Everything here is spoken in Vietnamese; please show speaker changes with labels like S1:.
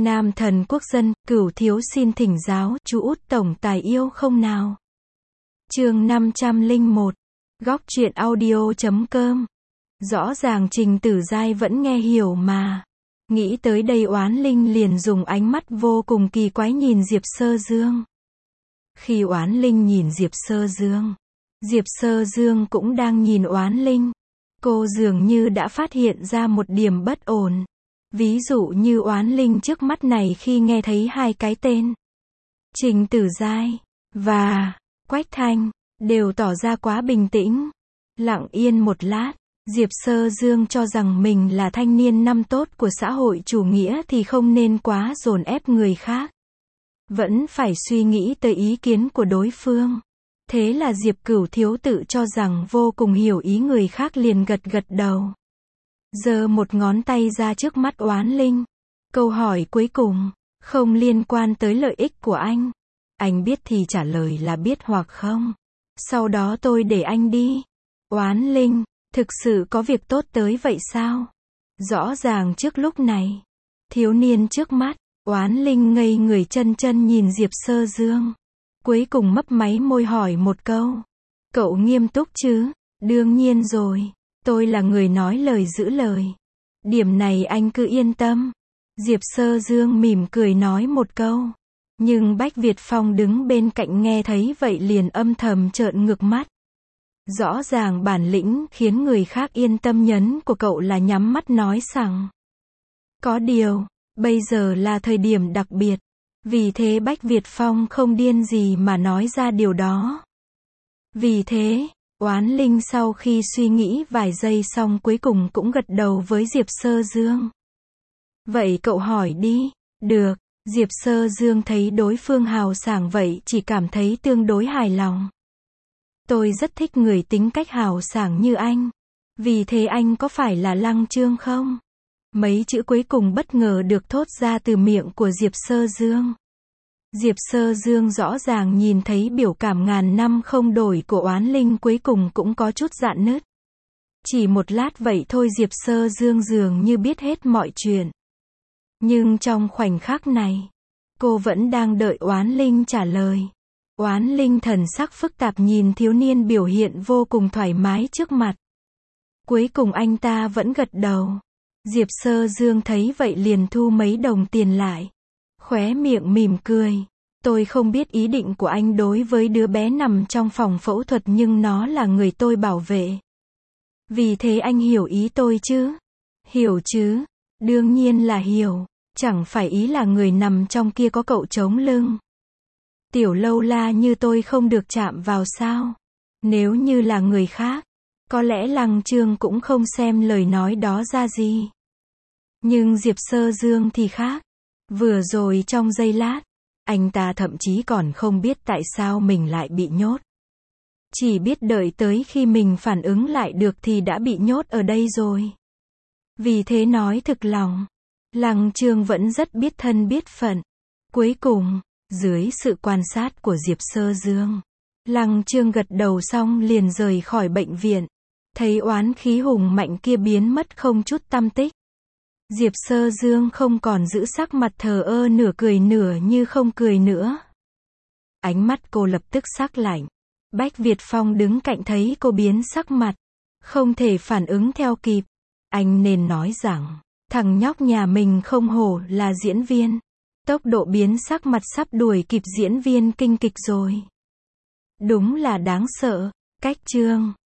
S1: Nam thần quốc dân, Cửu thiếu xin thỉnh giáo, chú út tổng tài yêu không nào? Chương 501. Góc truyện audio.com. Rõ ràng Trình Tử Giai vẫn nghe hiểu mà. Nghĩ tới đây Oán Linh liền dùng ánh mắt vô cùng kỳ quái nhìn Diệp Sơ Dương. Khi Oán Linh nhìn Diệp Sơ Dương cũng đang nhìn Oán Linh. Cô dường như đã phát hiện ra một điểm bất ổn. Ví dụ như Oán Linh trước mắt này khi nghe thấy hai cái tên Trình Tử Giai và Quách Thanh đều tỏ ra quá bình tĩnh. Lặng yên một lát, Diệp Sơ Dương cho rằng mình là thanh niên năm tốt của xã hội chủ nghĩa thì không nên quá dồn ép người khác. Vẫn phải suy nghĩ tới ý kiến của đối phương. Thế là Diệp Cửu thiếu tự cho rằng vô cùng hiểu ý người khác liền gật gật đầu. Giơ một ngón tay ra trước mắt Oán Linh. Câu hỏi cuối cùng, không liên quan tới lợi ích của anh. Anh biết thì trả lời là biết hoặc không. Sau đó tôi để anh đi. Oán Linh, thực sự có việc tốt tới vậy sao? Rõ ràng trước lúc này, thiếu niên trước mắt, Oán Linh ngây người chân chân nhìn Diệp Sơ Dương. Cuối cùng mấp máy môi hỏi một câu. Cậu nghiêm túc chứ? Đương nhiên rồi. Tôi là người nói lời giữ lời. Điểm này anh cứ yên tâm. Diệp Sơ Dương mỉm cười nói một câu. Nhưng Bách Việt Phong đứng bên cạnh nghe thấy vậy liền âm thầm trợn ngược mắt. Rõ ràng bản lĩnh khiến người khác yên tâm nhấn của cậu là nhắm mắt nói rằng. Có điều, bây giờ là thời điểm đặc biệt. Vì thế Bách Việt Phong không điên gì mà nói ra điều đó. Vì thế, Oán Linh sau khi suy nghĩ vài giây xong cuối cùng cũng gật đầu với Diệp Sơ Dương. Vậy cậu hỏi đi. Được. Diệp Sơ Dương thấy đối phương hào sảng vậy chỉ cảm thấy tương đối hài lòng. Tôi rất thích người tính cách hào sảng như anh. Vì thế anh có phải là Lăng Trương không? Mấy chữ cuối cùng bất ngờ được thốt ra từ miệng của Diệp Sơ Dương. Diệp Sơ Dương rõ ràng nhìn thấy biểu cảm ngàn năm không đổi của Oán Linh cuối cùng cũng có chút rạn nứt. Chỉ một lát vậy thôi Diệp Sơ Dương dường như biết hết mọi chuyện. Nhưng trong khoảnh khắc này, cô vẫn đang đợi Oán Linh trả lời. Oán Linh thần sắc phức tạp nhìn thiếu niên biểu hiện vô cùng thoải mái trước mặt. Cuối cùng anh ta vẫn gật đầu. Diệp Sơ Dương thấy vậy liền thu mấy đồng tiền lại. Khóe miệng mỉm cười. Tôi không biết ý định của anh đối với đứa bé nằm trong phòng phẫu thuật nhưng nó là người tôi bảo vệ. Vì thế anh hiểu ý tôi chứ? Hiểu chứ? Đương nhiên là hiểu. Chẳng phải ý là người nằm trong kia có cậu chống lưng. Tiểu lâu la như tôi không được chạm vào sao? Nếu như là người khác, có lẽ Lăng Trương cũng không xem lời nói đó ra gì. Nhưng Diệp Sơ Dương thì khác. Vừa rồi trong giây lát, anh ta thậm chí còn không biết tại sao mình lại bị nhốt. Chỉ biết đợi tới khi mình phản ứng lại được thì đã bị nhốt ở đây rồi. Vì thế nói thực lòng, Lăng Trương vẫn rất biết thân biết phận. Cuối cùng, dưới sự quan sát của Diệp Sơ Dương, Lăng Trương gật đầu xong liền rời khỏi bệnh viện. Thấy oán khí hùng mạnh kia biến mất không chút tăm tích. Diệp Sơ Dương không còn giữ sắc mặt thờ ơ nửa cười nửa như không cười nữa. Ánh mắt cô lập tức sắc lạnh. Bách Việt Phong đứng cạnh thấy cô biến sắc mặt, không thể phản ứng theo kịp. Anh nên nói rằng, thằng nhóc nhà mình không hổ là diễn viên. Tốc độ biến sắc mặt sắp đuổi kịp diễn viên kinh kịch rồi. Đúng là đáng sợ. Cách chương